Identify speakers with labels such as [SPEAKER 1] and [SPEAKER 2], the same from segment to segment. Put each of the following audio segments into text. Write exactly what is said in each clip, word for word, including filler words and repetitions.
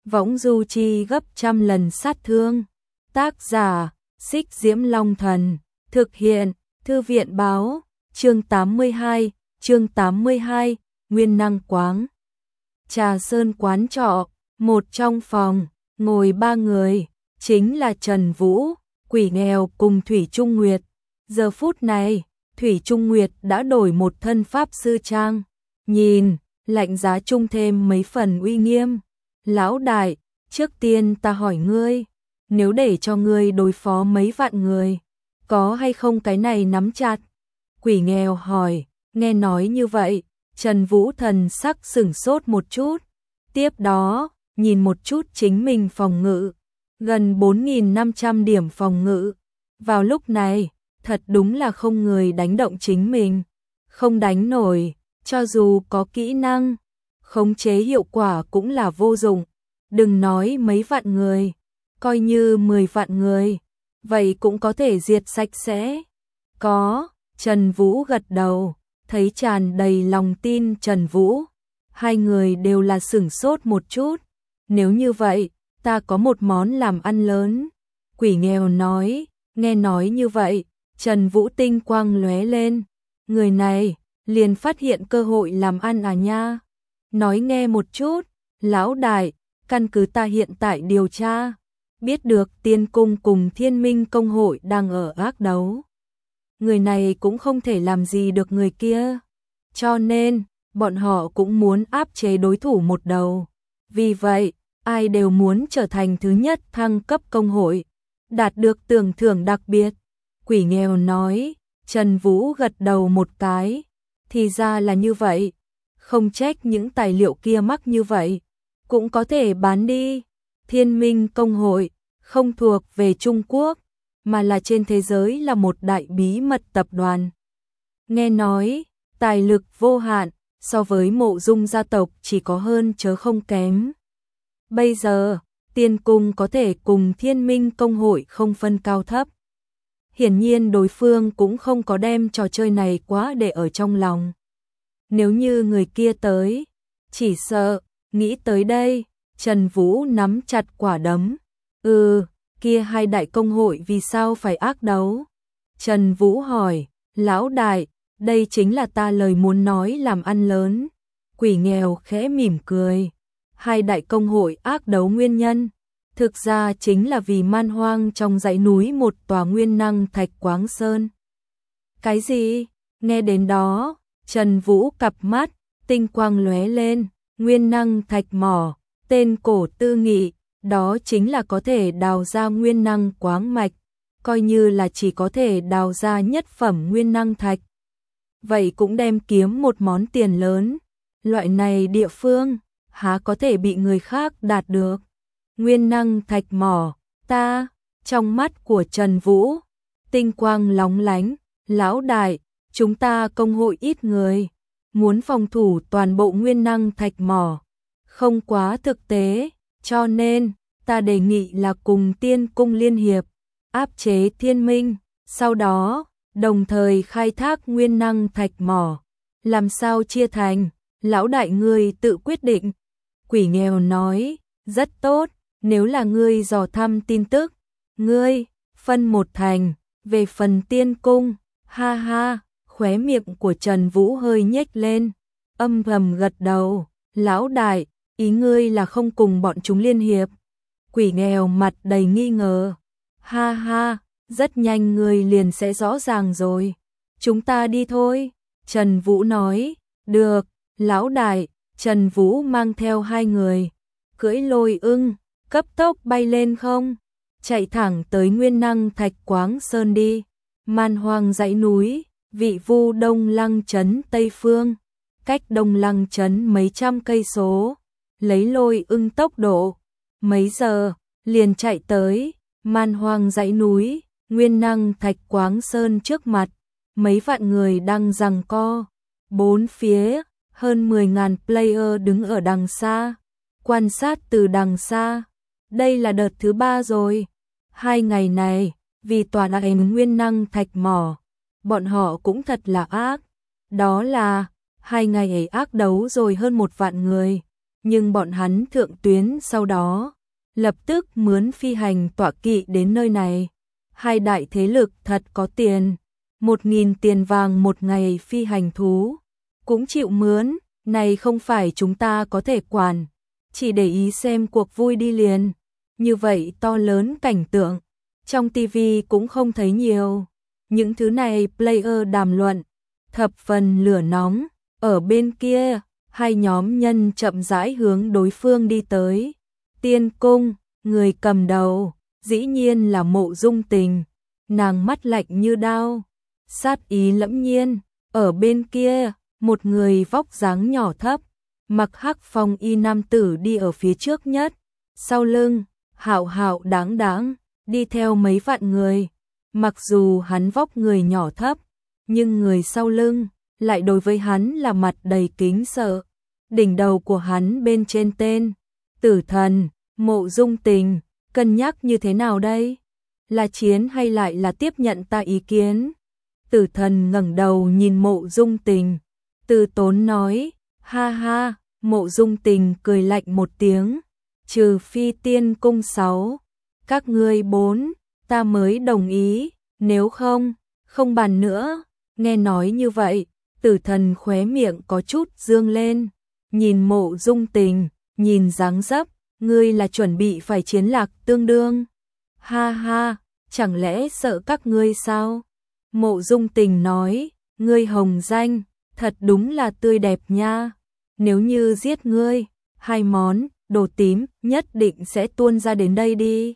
[SPEAKER 1] võng du chi gấp trăm lần sát thương. Tác giả, Xích Diễm Long Thần, thực hiện, Thư viện báo, chương tám mươi hai, chương tám mươi hai, Nguyên Năng Quáng. Trà Sơn quán trọ, một trong phòng, ngồi ba người, chính là Trần Vũ, Quỷ Nghèo cùng Thủy Trung Nguyệt. Giờ phút này, Thủy Trung Nguyệt đã đổi một thân pháp sư trang, nhìn, lạnh giá trung thêm mấy phần uy nghiêm. Lão đại, trước tiên ta hỏi ngươi, nếu để cho ngươi đối phó mấy vạn người, có hay không cái này nắm chặt? Quỷ Nghèo hỏi, nghe nói như vậy, Trần Vũ thần sắc sửng sốt một chút, tiếp đó, nhìn một chút chính mình phòng ngự, gần bốn nghìn năm trăm điểm phòng ngự. Vào lúc này, thật đúng là không người đánh động chính mình, không đánh nổi, cho dù có kỹ năng, khống chế hiệu quả cũng là vô dụng. Đừng nói mấy vạn người, coi như mười vạn người, vậy cũng có thể diệt sạch sẽ. Có, Trần Vũ gật đầu, thấy tràn đầy lòng tin Trần Vũ. Hai người đều là sửng sốt một chút. Nếu như vậy, ta có một món làm ăn lớn. Quỷ Nghèo nói, nghe nói như vậy, Trần Vũ tinh quang lóe lên. Người này, liền phát hiện cơ hội làm ăn à nha. Nói nghe một chút, lão đại, căn cứ ta hiện tại điều tra, biết được Tiên Cung cùng Thiên Minh Công hội đang ở ác đấu. Người này cũng không thể làm gì được người kia, cho nên, bọn họ cũng muốn áp chế đối thủ một đầu. Vì vậy, ai đều muốn trở thành thứ nhất thăng cấp công hội, đạt được tưởng thưởng đặc biệt. Quỷ Nghèo nói, Trần Vũ gật đầu một cái, thì ra là như vậy, không trách những tài liệu kia mắc như vậy, cũng có thể bán đi. Thiên Minh Công hội không thuộc về Trung Quốc, mà là trên thế giới là một đại bí mật tập đoàn. Nghe nói, tài lực vô hạn, so với Mộ Dung gia tộc chỉ có hơn chớ không kém. Bây giờ, Tiên Cung có thể cùng Thiên Minh Công hội không phân cao thấp. Hiển nhiên đối phương cũng không có đem trò chơi này quá để ở trong lòng. Nếu như người kia tới, chỉ sợ, nghĩ tới đây, Trần Vũ nắm chặt quả đấm. Ừ, kia hai đại công hội vì sao phải ác đấu? Trần Vũ hỏi, lão đại, đây chính là ta lời muốn nói làm ăn lớn. Quỷ Nghèo khẽ mỉm cười. Hai đại công hội ác đấu nguyên nhân, thực ra chính là vì man hoang trong dãy núi một tòa nguyên năng thạch quáng sơn. Cái gì? Nghe đến đó, Trần Vũ cặp mắt, tinh quang lóe lên, nguyên năng thạch mỏ, tên cổ tư nghị, đó chính là có thể đào ra nguyên năng quáng mạch, coi như là chỉ có thể đào ra nhất phẩm nguyên năng thạch. Vậy cũng đem kiếm một món tiền lớn, loại này địa phương, há có thể bị người khác đạt được. Nguyên năng thạch mỏ, ta, trong mắt của Trần Vũ, tinh quang lóng lánh, lão đại, chúng ta công hội ít người, muốn phòng thủ toàn bộ nguyên năng thạch mỏ, không quá thực tế, cho nên, ta đề nghị là cùng Tiên Cung liên hiệp, áp chế Thiên Minh, sau đó, đồng thời khai thác nguyên năng thạch mỏ. Làm sao chia thành, lão đại ngươi tự quyết định. Quỷ Nghèo nói, rất tốt, nếu là ngươi dò thăm tin tức, ngươi, phân một thành, về phần Tiên Cung, ha ha, khóe miệng của Trần Vũ hơi nhếch lên, âm thầm gật đầu, lão đại, ý ngươi là không cùng bọn chúng liên hiệp. Quỷ Nghèo mặt đầy nghi ngờ, ha ha, rất nhanh ngươi liền sẽ rõ ràng rồi, chúng ta đi thôi. Trần Vũ nói, được, lão đại. Trần Vũ mang theo hai người, cưỡi lôi ưng, cấp tốc bay lên không, chạy thẳng tới nguyên năng thạch quáng sơn đi. Man hoang dãy núi, vị vu Đông Lăng trấn Tây Phương, cách Đông Lăng trấn mấy trăm cây số, lấy lôi ưng tốc độ, mấy giờ, liền chạy tới, man hoang dãy núi, nguyên năng thạch quáng sơn trước mặt, mấy vạn người đang giằng co, bốn phía, hơn mười nghìn player đứng ở đằng xa, quan sát từ đằng xa. Đây là đợt thứ ba rồi. Hai ngày này, vì toàn ảnh nguyên năng thạch mỏ, bọn họ cũng thật là ác. Đó là, hai ngày ấy ác đấu rồi hơn một vạn người. nhưng bọn hắn thượng tuyến sau đó lập tức mướn phi hành tọa kỵ đến nơi này. Hai đại thế lực thật có tiền, một nghìn tiền vàng một ngày phi hành thú, cũng chịu mướn, này không phải chúng ta có thể quản, chỉ để ý xem cuộc vui đi liền. Như vậy to lớn cảnh tượng, trong tivi cũng không thấy nhiều. Những thứ này player đàm luận, thập phần lửa nóng, ở bên kia, hai nhóm nhân chậm rãi hướng đối phương đi tới. Tiên cung, người cầm đầu, dĩ nhiên là Mộ Dung Tình, nàng mắt lạnh như đao, sát ý lẫm nhiên. Ở bên kia, một người vóc dáng nhỏ thấp, mặc hắc phong y nam tử đi ở phía trước nhất, sau lưng, hạo hạo đáng đáng, đi theo mấy vạn người. Mặc dù hắn vóc người nhỏ thấp, nhưng người sau lưng lại đối với hắn là mặt đầy kính sợ. Đỉnh đầu của hắn bên trên tên Tử Thần. Mộ Dung Tình, cân nhắc như thế nào đây? Là chiến hay lại là tiếp nhận ta ý kiến? Tử Thần ngẩng đầu nhìn Mộ Dung Tình, từ tốn nói, ha ha. Mộ Dung Tình cười lạnh một tiếng, trừ phi tiên cung sáu, các ngươi bốn, ta mới đồng ý, nếu không, không bàn nữa. Nghe nói như vậy, Tử Thần khóe miệng có chút dương lên, nhìn Mộ Dung Tình, nhìn dáng dấp, ngươi là chuẩn bị phải chiến lạc tương đương. Ha ha, chẳng lẽ sợ các ngươi sao? Mộ Dung Tình nói, ngươi hồng danh, thật đúng là tươi đẹp nha. Nếu như giết ngươi, hai món đồ tím nhất định sẽ tuôn ra đến đây đi.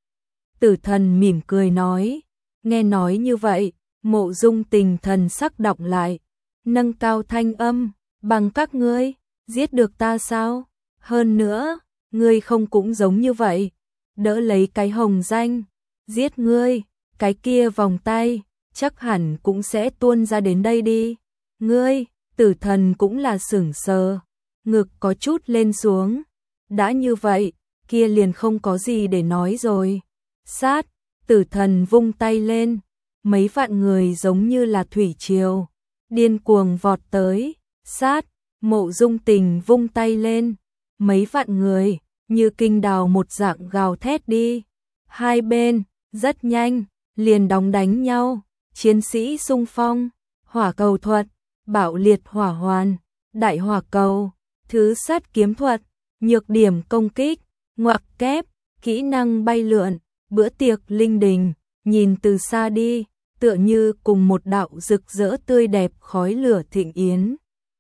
[SPEAKER 1] Tử Thần mỉm cười nói, nghe nói như vậy, Mộ Dung Tình thần sắc đọng lại, nâng cao thanh âm, bằng các ngươi, giết được ta sao? Hơn nữa, ngươi không cũng giống như vậy, đỡ lấy cái hồng danh, giết ngươi, cái kia vòng tay, chắc hẳn cũng sẽ tuôn ra đến đây đi. Ngươi, Tử Thần cũng là sửng sờ, ngực có chút lên xuống. Đã như vậy, kia liền không có gì để nói rồi. Sát, Tử Thần vung tay lên, mấy vạn người giống như là thủy triều, điên cuồng vọt tới. Sát, Mộ Dung Tình vung tay lên, mấy vạn người như kinh đào một dạng gào thét đi. Hai bên, rất nhanh, liền đóng đánh nhau, chiến sĩ xung phong, hỏa cầu thuật, bạo liệt hỏa hoàn, đại hỏa cầu, thứ sát kiếm thuật, nhược điểm công kích, ngoặc kép, kỹ năng bay lượn, bữa tiệc linh đình, nhìn từ xa đi, tựa như cùng một đạo rực rỡ tươi đẹp khói lửa thịnh yến.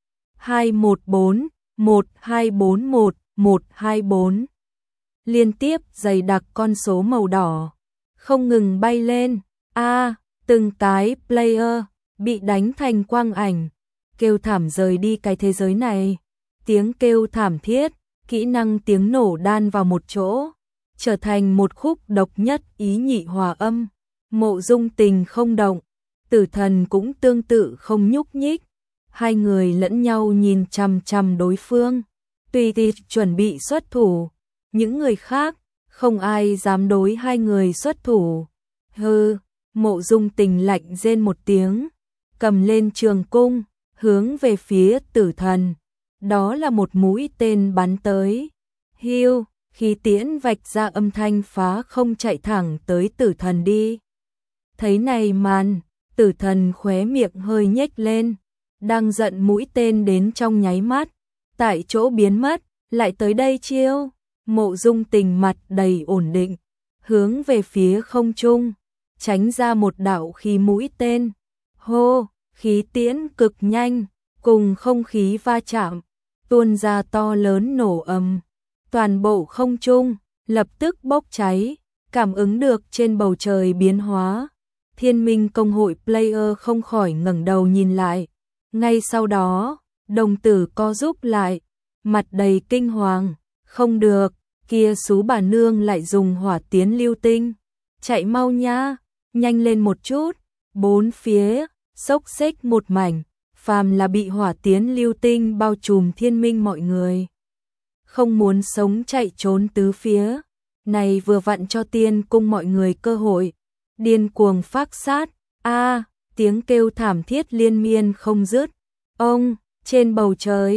[SPEAKER 1] hai một bốn, một hai bốn một, một hai bốn. Liên tiếp dày đặc con số màu đỏ, không ngừng bay lên. A, à, từng cái player bị đánh thành quang ảnh, kêu thảm rời đi cái thế giới này. Tiếng kêu thảm thiết, kỹ năng tiếng nổ đan vào một chỗ, trở thành một khúc độc nhất ý nhị hòa âm. Mộ Dung Tình không động, Tử Thần cũng tương tự không nhúc nhích. Hai người lẫn nhau nhìn chằm chằm đối phương, tùy tì chuẩn bị xuất thủ. Những người khác, không ai dám đối hai người xuất thủ. Hừ, Mộ Dung Tình lạnh rên một tiếng, cầm lên trường cung, hướng về phía Tử Thần. Đó là một mũi tên bắn tới. Hiu, khí tiễn vạch ra âm thanh phá không chạy thẳng tới Tử Thần đi. Thấy này màn, Tử Thần khóe miệng hơi nhếch lên, đang giận mũi tên đến trong nháy mắt, tại chỗ biến mất, lại tới đây chiêu. Mộ Dung Tình mặt đầy ổn định, hướng về phía không trung, tránh ra một đạo khí mũi tên. Hô, khí tiễn cực nhanh, cùng không khí va chạm, tuôn ra to lớn nổ ầm. Toàn bộ không trung lập tức bốc cháy, cảm ứng được trên bầu trời biến hóa. Thiên Minh công hội player không khỏi ngẩng đầu nhìn lại. Ngay sau đó, đồng tử co rúm lại, mặt đầy kinh hoàng. Không được, kia sú bà nương lại dùng hỏa tiến lưu tinh. Chạy mau nha, nhanh lên một chút. Bốn phía, xốc xếch một mảnh, phàm là bị hỏa tiến lưu tinh bao trùm Thiên Minh mọi người. Không muốn sống chạy trốn tứ phía. Này vừa vặn cho tiên cung mọi người cơ hội. Điên cuồng phác sát. A, à, tiếng kêu thảm thiết liên miên không dứt. Ông, trên bầu trời,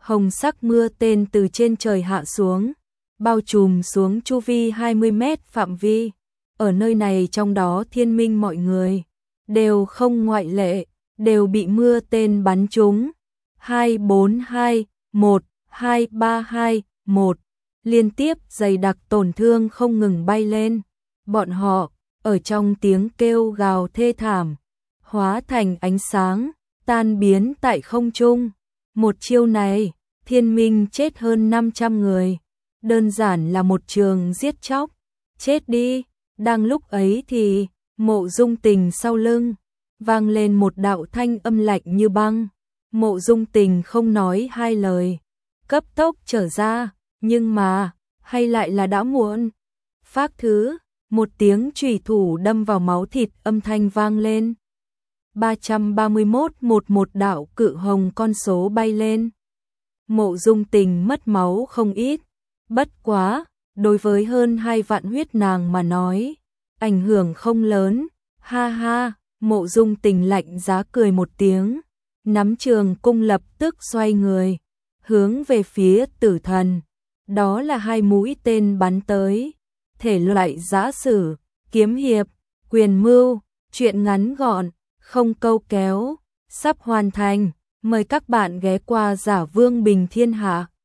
[SPEAKER 1] hồng sắc mưa tên từ trên trời hạ xuống, bao trùm xuống chu vi hai mươi mét phạm vi. Ở nơi này trong đó thiên minh mọi người, đều không ngoại lệ, đều bị mưa tên bắn trúng. hai bốn hai, một, hai ba hai, một, liên tiếp dày đặc tổn thương không ngừng bay lên. Bọn họ, ở trong tiếng kêu gào thê thảm, hóa thành ánh sáng, tan biến tại không trung. Một chiêu này, thiên minh chết hơn năm trăm người. Đơn giản là một trường giết chóc. Chết đi. Đang lúc ấy thì, Mộ Dung Tình sau lưng, vang lên một đạo thanh âm lạnh như băng. Mộ Dung Tình không nói hai lời, cấp tốc trở ra, nhưng mà, hay lại là đã muộn. Phác thứ, một tiếng chùy thủ đâm vào máu thịt âm thanh vang lên. ba trăm ba mươi mốt một một đạo cự hồng con số bay lên. Mộ Dung Tình mất máu không ít, bất quá, đối với hơn hai vạn huyết nàng mà nói, ảnh hưởng không lớn. Ha ha, Mộ Dung Tình lạnh giá cười một tiếng, nắm trường cung lập tức xoay người, hướng về phía Tử Thần. Đó là hai mũi tên bắn tới, thể loại giã sử, kiếm hiệp, quyền mưu, truyện ngắn gọn, không câu kéo, sắp hoàn thành. Mời các bạn ghé qua Giả Vương Bình Thiên Hạ.